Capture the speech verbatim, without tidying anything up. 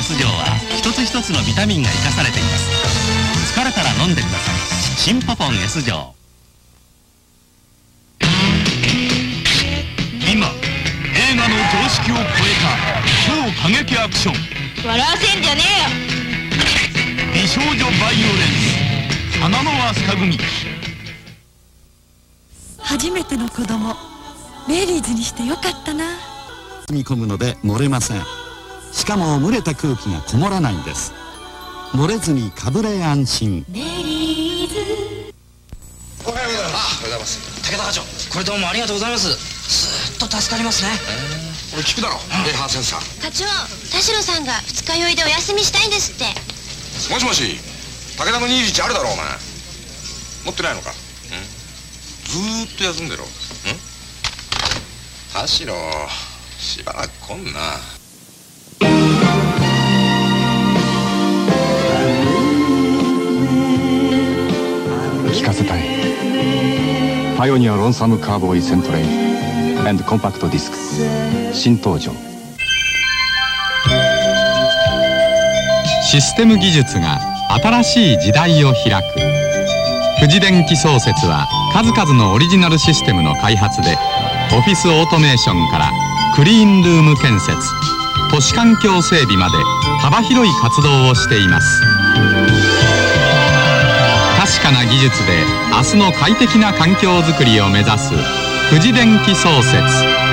S 錠は一つ一つのビタミンが生かされています。疲れたら飲んでください。新ポポン S 錠。 今映画の常識を超えた超過激アクション。 笑わせんじゃねえよ。美少女バイオレンス花の飛鳥組。 初めての子供、メリーズにしてよかったな。 包み込むので漏れません。しかも蒸れた空気がこもらないんです。漏れずにかぶれ安心。 メリーズ。 おはようございます。あ、おはようございます。武田課長、これどうもありがとうございます。ずっと助かりますね。 これ聞くだろ、レーハーセンサー。 課長、田代さんが二日酔いでお休みしたいんですって。 もしもし、武田のにじゅういちあるだろお前。持ってないのか。ずーっと休んでろ。ん田代、しばらく来んな。 聞かせたい。パイオニアロンサムカーボーイセントレイン&コンパクトディスク新登場。 システム技術が新しい時代を開く。富士電機創設は数々のオリジナルシステムの開発で、オフィスオートメーションからクリーンルーム建設、都市環境整備まで幅広い活動をしています。確かな技術で明日の快適な環境づくりを目指す富士電機創設。